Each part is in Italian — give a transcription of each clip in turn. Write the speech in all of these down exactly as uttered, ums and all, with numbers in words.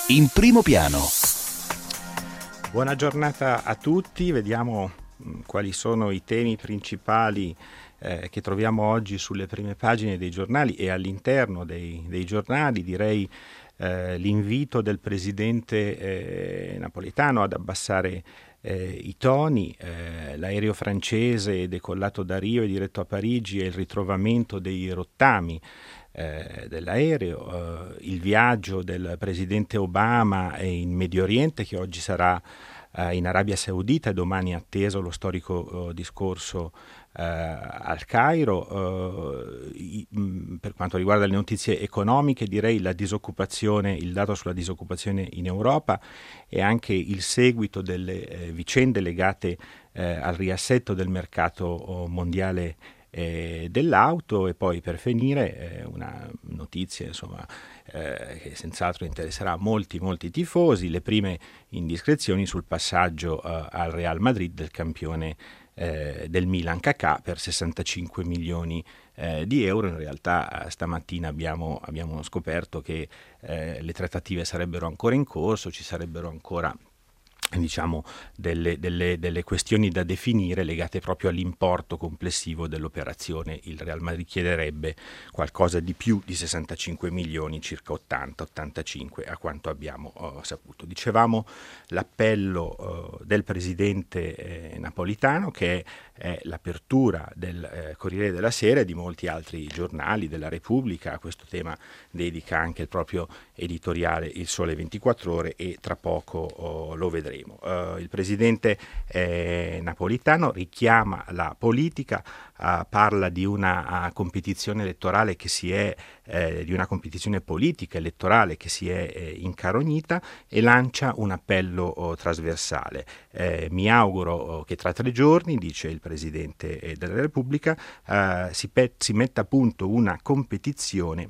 In primo piano. Buona giornata a tutti, vediamo mh, quali sono i temi principali eh, che troviamo oggi sulle prime pagine dei giornali e all'interno dei, dei giornali. Direi eh, l'invito del presidente eh, Napolitano ad abbassare eh, i toni, eh, l'aereo francese decollato da Rio e diretto a Parigi e il ritrovamento dei rottami Eh, dell'aereo, eh, il viaggio del presidente Obama in Medio Oriente, che oggi sarà eh, in Arabia Saudita e domani è atteso lo storico eh, discorso eh, al Cairo. Eh, i, mh, per quanto riguarda le notizie economiche, direi la disoccupazione, il dato sulla disoccupazione in Europa e anche il seguito delle eh, vicende legate eh, al riassetto del mercato oh, mondiale Eh, dell'auto. E poi per finire eh, una notizia insomma eh, che senz'altro interesserà molti molti tifosi: le prime indiscrezioni sul passaggio eh, al Real Madrid del campione eh, del Milan Kakà per sessantacinque milioni eh, di euro. In realtà stamattina abbiamo, abbiamo scoperto che eh, le trattative sarebbero ancora in corso, ci sarebbero ancora diciamo delle, delle, delle questioni da definire legate proprio all'importo complessivo dell'operazione. Il Real Madrid chiederebbe qualcosa di più di sessantacinque milioni, circa ottanta ottantacinque a quanto abbiamo uh, saputo. Dicevamo l'appello uh, del presidente eh, Napolitano, che è l'apertura del eh, Corriere della Sera e di molti altri giornali della Repubblica. A questo tema dedica anche il proprio editoriale Il Sole ventiquattro Ore e tra poco oh, lo vedremo. Uh, il presidente eh, Napolitano richiama la politica, uh, parla di una uh, competizione elettorale che si è eh, di una competizione politica elettorale che si è eh, incarognita e lancia un appello oh, trasversale. Eh, mi auguro oh, che tra tre giorni, dice il presidente eh, della Repubblica, uh, si, pe- si metta a punto una competizione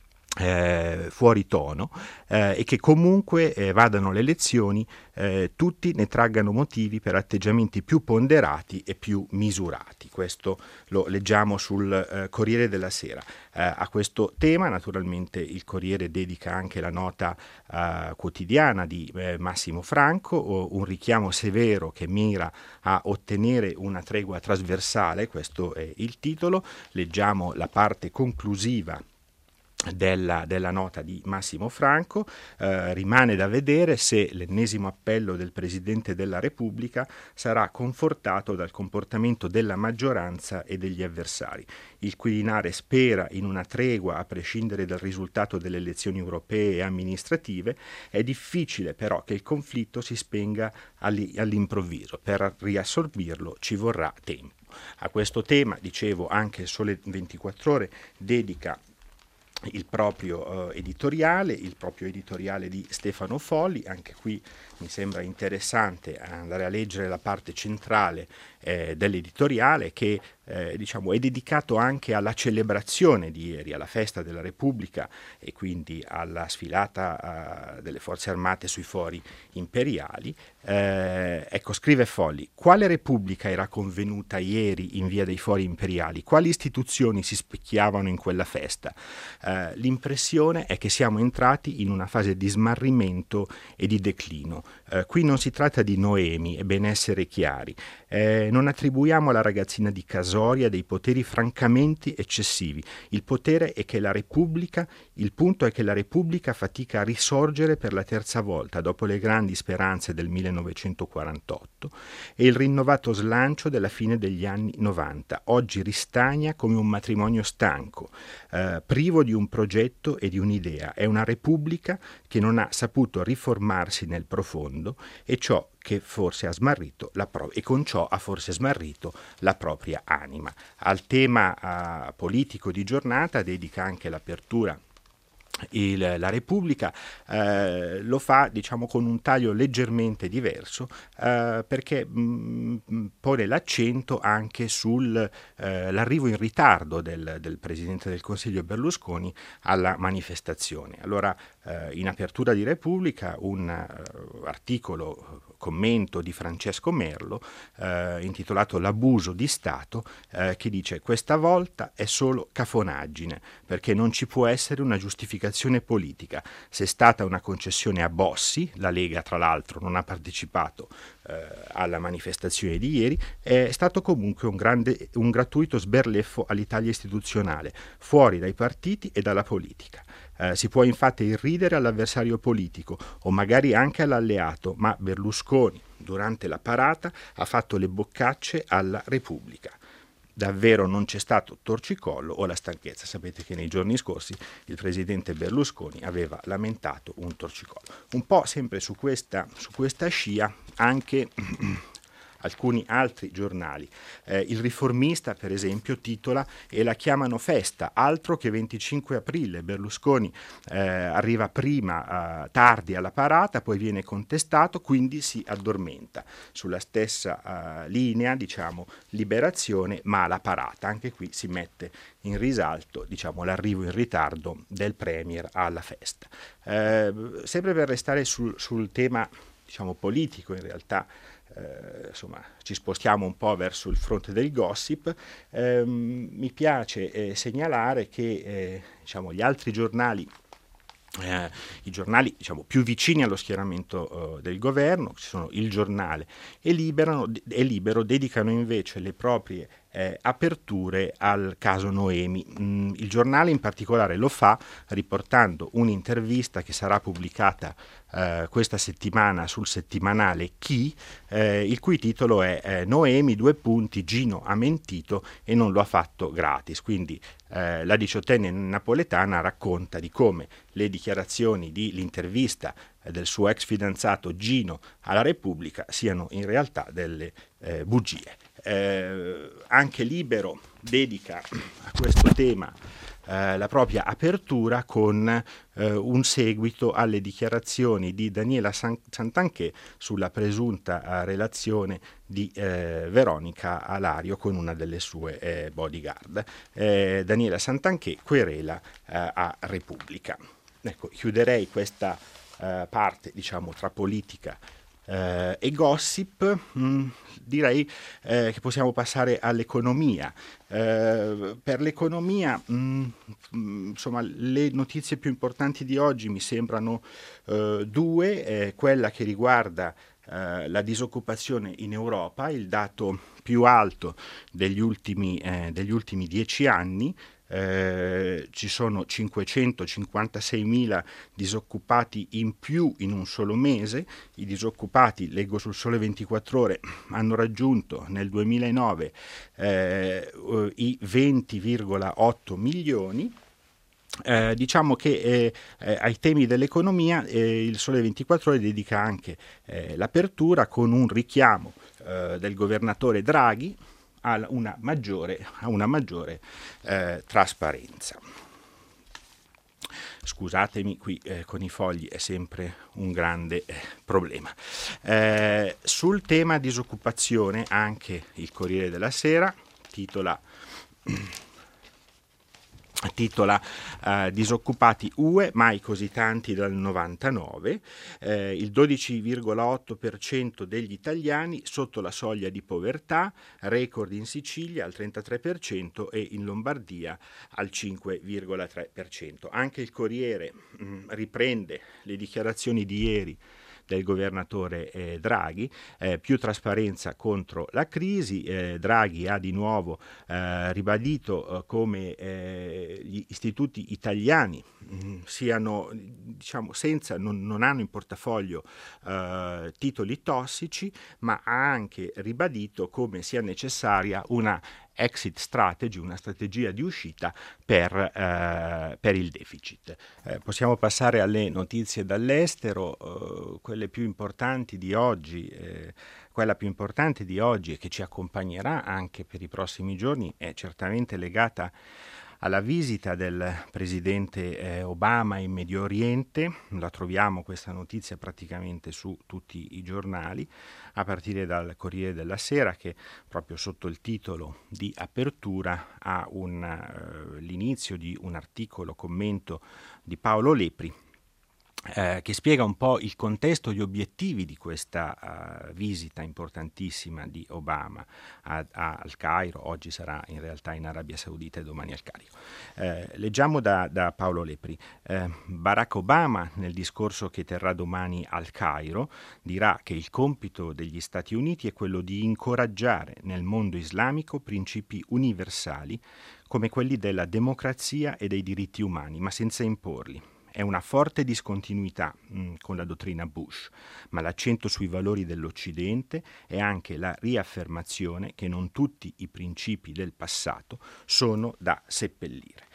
Eh, fuori tono eh, e che comunque eh, vadano le elezioni, eh, tutti ne traggano motivi per atteggiamenti più ponderati e più misurati. Questo lo leggiamo sul eh, Corriere della Sera. Eh, a questo tema naturalmente il Corriere dedica anche la nota eh, quotidiana di eh, Massimo Franco, un richiamo severo che mira a ottenere una tregua trasversale. Questo è il titolo. Leggiamo la parte conclusiva Della, della nota di Massimo Franco. Eh, rimane da vedere se l'ennesimo appello del Presidente della Repubblica sarà confortato dal comportamento della maggioranza e degli avversari. Il Quirinale spera in una tregua a prescindere dal risultato delle elezioni europee e amministrative. È difficile però che il conflitto si spenga all'improvviso. Per riassorbirlo ci vorrà tempo. A questo tema, dicevo, anche il Sole ventiquattro Ore dedica il proprio eh, editoriale, il proprio editoriale di Stefano Folli. Anche qui mi sembra interessante andare a leggere la parte centrale eh, dell'editoriale, che eh, diciamo è dedicato anche alla celebrazione di ieri, alla festa della Repubblica e quindi alla sfilata eh, delle forze armate sui fori imperiali. Eh, ecco, scrive Folli: quale Repubblica era convenuta ieri in via dei Fori Imperiali? Quali istituzioni si specchiavano in quella festa? Eh, l'impressione è che siamo entrati in una fase di smarrimento e di declino. Eh, qui non si tratta di Noemi, è bene essere chiari. Eh, non attribuiamo alla ragazzina di Casoria dei poteri francamente eccessivi. Il potere è che la Repubblica, il punto è che la Repubblica fatica a risorgere per la terza volta dopo le grandi speranze del millenovecentoquarantotto e il rinnovato slancio della fine degli anni novanta. Oggi ristagna come un matrimonio stanco, eh, privo di un progetto e di un'idea. È una Repubblica che non ha saputo riformarsi nel profondo e ciò che forse ha smarrito la pro- e con ciò ha forse smarrito la propria anima. Al tema uh, politico di giornata dedica anche l'apertura Il, la Repubblica. Eh, lo fa diciamo con un taglio leggermente diverso, eh, perché mh, pone l'accento anche sull'arrivo eh, in ritardo del, del Presidente del Consiglio Berlusconi alla manifestazione. Allora, eh, in apertura di Repubblica un uh, articolo commento di Francesco Merlo eh, intitolato L'abuso di Stato, eh, che dice: questa volta è solo cafonaggine, perché non ci può essere una giustificazione politica. Se è stata una concessione a Bossi, la Lega tra l'altro non ha partecipato eh, alla manifestazione di ieri, è stato comunque un, grande, un gratuito sberleffo all'Italia istituzionale, fuori dai partiti e dalla politica. Eh, si può infatti irridere all'avversario politico o magari anche all'alleato, ma Berlusconi durante la parata ha fatto le boccacce alla Repubblica. Davvero non c'è stato torcicollo o la stanchezza. Sapete che nei giorni scorsi il presidente Berlusconi aveva lamentato un torcicollo. Un po' sempre su questa, su questa scia anche alcuni altri giornali. Eh, il Riformista, per esempio, titola "E la chiamano festa, altro che venticinque aprile. Berlusconi eh, arriva prima, eh, tardi alla parata, poi viene contestato, quindi si addormenta". Sulla stessa eh, linea, diciamo, Liberazione, ma la parata. Anche qui si mette in risalto, diciamo, l'arrivo in ritardo del Premier alla festa. Eh, sempre per restare sul, sul tema, diciamo, politico, in realtà, Eh, insomma, ci spostiamo un po' verso il fronte del gossip. Eh, mi piace eh, segnalare che eh, diciamo, gli altri giornali, eh, i giornali diciamo, più vicini allo schieramento eh, del governo, ci sono Il Giornale e Libero, e Libero dedicano invece le proprie Eh, aperture al caso Noemi. Mm, il Giornale in particolare lo fa riportando un'intervista che sarà pubblicata eh, questa settimana sul settimanale Chi, eh, il cui titolo è eh, Noemi, due punti, Gino ha mentito e non lo ha fatto gratis. Quindi eh, la diciottenne napoletana racconta di come le dichiarazioni di l'intervista eh, del suo ex fidanzato Gino alla Repubblica siano in realtà delle eh, bugie. Eh, anche Libero dedica a questo tema eh, la propria apertura con eh, un seguito alle dichiarazioni di Daniela San- Santanchè sulla presunta eh, relazione di eh, Veronica Alario con una delle sue eh, bodyguard. Eh, Daniela Santanchè querela eh, a Repubblica. Ecco, chiuderei questa eh, parte, diciamo, tra politica Uh, e gossip. mh, direi eh, che possiamo passare all'economia. Uh, per l'economia, mh, mh, insomma, le notizie più importanti di oggi mi sembrano uh, due, eh, quella che riguarda uh, la disoccupazione in Europa, il dato più alto degli ultimi, eh, degli ultimi dieci anni. Eh, ci sono cinquecentocinquantaseimila disoccupati in più in un solo mese. I disoccupati, leggo sul Sole ventiquattro Ore, hanno raggiunto nel duemilanove eh, i venti virgola otto milioni. Eh, diciamo che eh, eh, ai temi dell'economia eh, il Sole ventiquattro Ore dedica anche eh, l'apertura con un richiamo eh, del governatore Draghi a una maggiore, a una maggiore eh, trasparenza. Scusatemi, qui eh, con i fogli è sempre un grande eh, problema. Eh, sul tema disoccupazione anche il Corriere della Sera titola titola uh, disoccupati U E, mai così tanti dal novantanove, eh, il dodici virgola otto per cento degli italiani sotto la soglia di povertà, record in Sicilia al trentatré per cento e in Lombardia al cinque virgola tre per cento. Anche il Corriere mh, riprende le dichiarazioni di ieri del governatore eh, Draghi, eh, più trasparenza contro la crisi. eh, Draghi ha di nuovo eh, ribadito eh, come eh, gli istituti italiani mh, siano, diciamo, senza, non, non hanno in portafoglio eh, titoli tossici, ma ha anche ribadito come sia necessaria una exit strategy, una strategia di uscita per, eh, per il deficit. Eh, possiamo passare alle notizie dall'estero, eh, quelle più importanti di oggi. Eh, quella più importante di oggi e che ci accompagnerà anche per i prossimi giorni è certamente legata alla visita del presidente eh, Obama in Medio Oriente. La troviamo questa notizia praticamente su tutti i giornali, a partire dal Corriere della Sera, che proprio sotto il titolo di apertura ha un, uh, l'inizio di un articolo commento di Paolo Lepri, Eh, che spiega un po' il contesto, gli obiettivi di questa uh, visita importantissima di Obama a, a, al Cairo. Oggi sarà in realtà in Arabia Saudita e domani al Cairo. Eh, leggiamo da, da Paolo Lepri. Eh, Barack Obama, nel discorso che terrà domani al Cairo, dirà che il compito degli Stati Uniti è quello di incoraggiare nel mondo islamico principi universali come quelli della democrazia e dei diritti umani, ma senza imporli. È una forte discontinuità mh, con la dottrina Bush, ma l'accento sui valori dell'Occidente è anche la riaffermazione che non tutti i principi del passato sono da seppellire.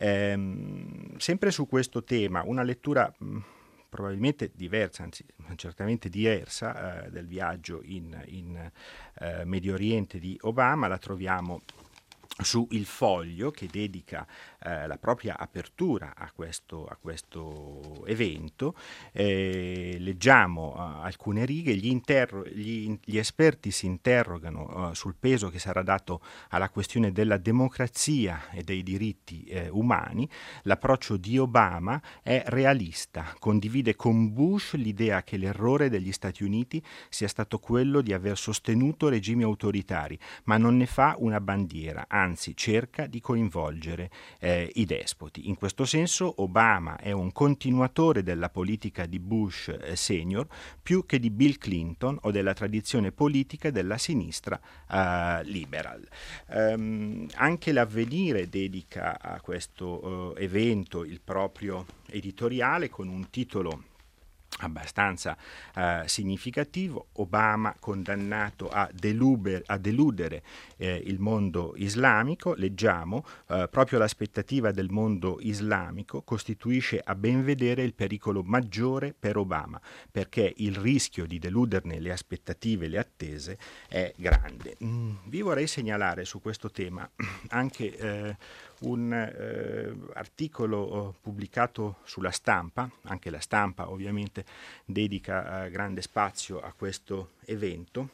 Ehm, sempre su questo tema, una lettura mh, probabilmente diversa, anzi certamente diversa, eh, del viaggio in, in eh, Medio Oriente di Obama, la troviamo su Il Foglio, che dedica eh, la propria apertura a questo, a questo evento. Eh, leggiamo uh, alcune righe. Gli, interro- gli, gli esperti si interrogano uh, sul peso che sarà dato alla questione della democrazia e dei diritti eh, umani. L'approccio di Obama è realista, condivide con Bush l'idea che l'errore degli Stati Uniti sia stato quello di aver sostenuto regimi autoritari, ma non ne fa una bandiera, anzi cerca di coinvolgere eh, i despoti. In questo senso Obama è un continuatore della politica di Bush eh, senior più che di Bill Clinton o della tradizione politica della sinistra eh, liberal. Um, anche l'Avvenire dedica a questo eh, evento il proprio editoriale con un titolo abbastanza eh, significativo: Obama condannato a, deluber, a deludere eh, il mondo islamico. Leggiamo, eh, proprio l'aspettativa del mondo islamico costituisce a ben vedere il pericolo maggiore per Obama, perché il rischio di deluderne le aspettative, le attese, è grande. Mm, vi vorrei segnalare su questo tema anche eh, un eh, articolo eh, pubblicato sulla Stampa. Anche la Stampa ovviamente dedica eh, grande spazio a questo evento,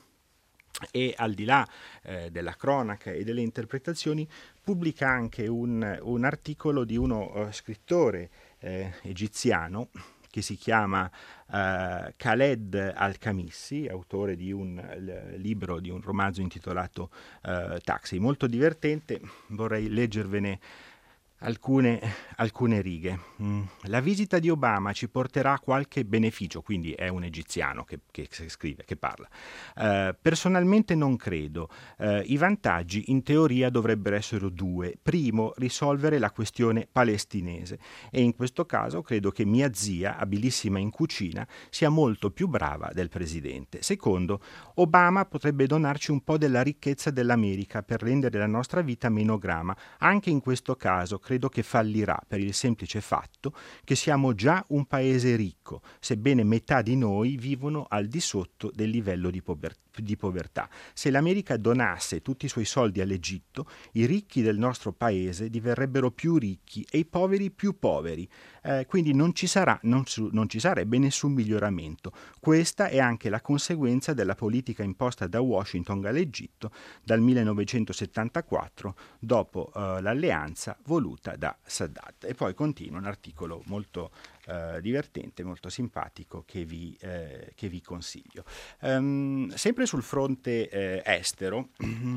e al di là eh, della cronaca e delle interpretazioni pubblica anche un, un articolo di uno uh, scrittore eh, egiziano che si chiama uh, Khaled Al-Khamissi, autore di un l- libro, di un romanzo intitolato uh, Taxi, molto divertente. Vorrei leggervene Alcune, alcune righe. Mm. La visita di Obama ci porterà qualche beneficio, quindi è un egiziano che, che scrive, che parla. Uh, personalmente non credo. Uh, I vantaggi in teoria dovrebbero essere due. Primo, risolvere la questione palestinese, e in questo caso credo che mia zia, abilissima in cucina, sia molto più brava del presidente. Secondo, Obama potrebbe donarci un po' della ricchezza dell'America per rendere la nostra vita meno grama. Anche in questo caso credo che fallirà per il semplice fatto che siamo già un paese ricco, sebbene metà di noi vivono al di sotto del livello di povertà. di povertà. Se l'America donasse tutti i suoi soldi all'Egitto, i ricchi del nostro paese diverrebbero più ricchi e i poveri più poveri. Eh, quindi non ci sarà, non, su, non ci sarebbe nessun miglioramento. Questa è anche la conseguenza della politica imposta da Washington all'Egitto dal millenovecentosettantaquattro, dopo eh, l'alleanza voluta da Sadat. E poi continua un articolo molto Uh, divertente, molto simpatico, che vi, eh, che vi consiglio. Um, sempre sul fronte eh, estero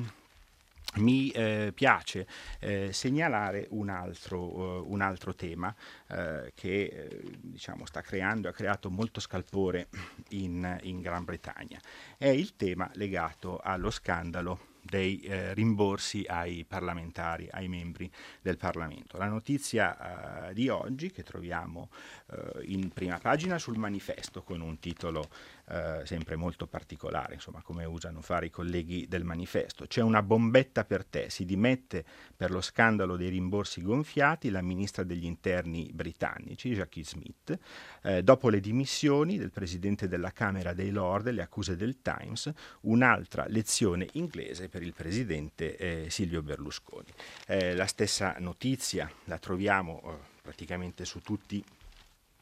mi eh, piace eh, segnalare un altro, uh, un altro tema eh, che eh, diciamo sta creando, ha creato molto scalpore in, in Gran Bretagna. È il tema legato allo scandalo dei eh, rimborsi ai parlamentari, ai membri del Parlamento. La notizia eh, di oggi, che troviamo eh, in prima pagina sul Manifesto, con un titolo eh, sempre molto particolare, insomma, come usano fare i colleghi del Manifesto: c'è una bombetta per te, si dimette per lo scandalo dei rimborsi gonfiati la ministra degli interni britannici, Jackie Smith, eh, dopo le dimissioni del presidente della Camera dei Lord e le accuse del Times, un'altra lezione inglese per il presidente eh, Silvio Berlusconi. Eh, la stessa notizia la troviamo eh, praticamente su tutti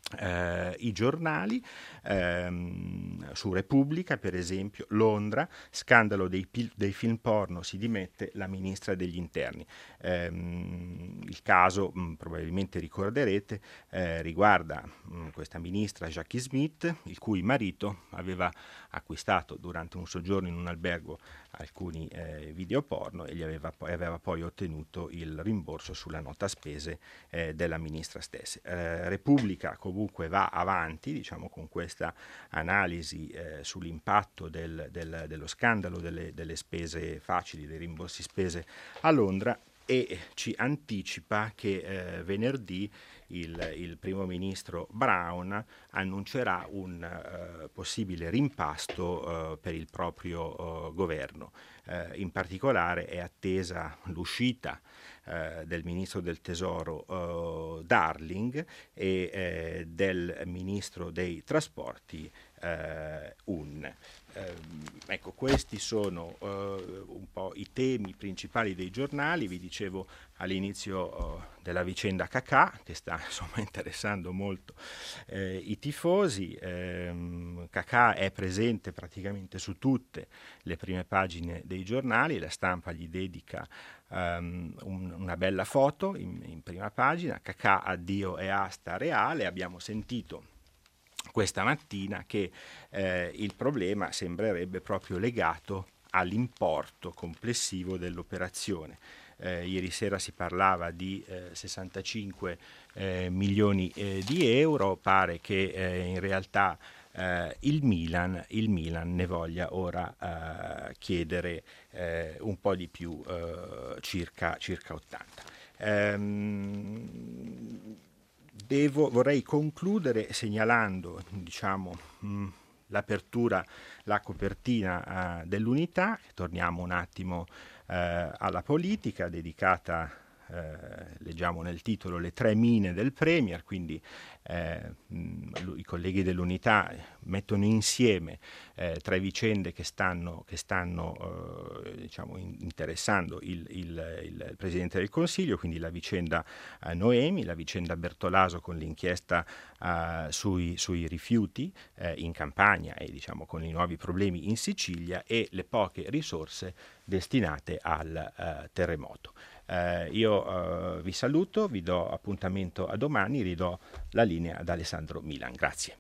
Eh, i giornali, ehm, su Repubblica per esempio, Londra, scandalo dei, pil- dei film porno, si dimette la ministra degli interni. Ehm, il caso, mh, probabilmente ricorderete, eh, riguarda mh, questa ministra Jackie Smith, il cui marito aveva acquistato durante un soggiorno in un albergo alcuni eh, video porno e gli aveva poi, aveva poi ottenuto il rimborso sulla nota spese eh, della ministra stessa. Eh, Repubblica comunque va avanti, diciamo, con questa analisi eh, sull'impatto del, del, dello scandalo delle, delle spese facili, dei rimborsi spese a Londra, e ci anticipa che eh, venerdì il, il primo ministro Brown annuncerà un eh, possibile rimpasto eh, per il proprio eh, governo. Eh, in particolare è attesa l'uscita eh, del ministro del tesoro eh, Darling e eh, del ministro dei trasporti eh, Un. Eh, ecco, questi sono eh, un po' i temi principali dei giornali. Vi dicevo all'inizio eh, della vicenda Cacà, che sta insomma interessando molto eh, i tifosi. Eh, Cacà è presente praticamente su tutte le prime pagine dei giornali, la stampa gli dedica um, un, una bella foto in, in prima pagina. Cacà, addio e asta Reale. Abbiamo sentito questa mattina che eh, il problema sembrerebbe proprio legato all'importo complessivo dell'operazione. Eh, ieri sera si parlava di eh, sessantacinque eh, milioni eh, di euro, pare che eh, in realtà eh, il, Milan, il Milan ne voglia ora eh, chiedere eh, un po' di più, eh, circa, circa ottanta. Ehm, Devo, vorrei concludere segnalando, diciamo, mh, l'apertura, la copertina eh, dell'Unità. Torniamo un attimo eh, alla politica, dedicata, eh, leggiamo nel titolo, le tre mine del Premier, quindi eh, mh, i colleghi dell'Unità mettono insieme eh, tre vicende che stanno, che stanno eh, diciamo, in, interessando il, il, il Presidente del Consiglio, quindi la vicenda eh, Noemi, la vicenda Bertolaso con l'inchiesta eh, sui, sui rifiuti eh, in Campania e, diciamo, con i nuovi problemi in Sicilia, e le poche risorse destinate al eh, terremoto. Eh, io eh, vi saluto, vi do appuntamento a domani, ridò la linea ad Alessandro Milan. Grazie.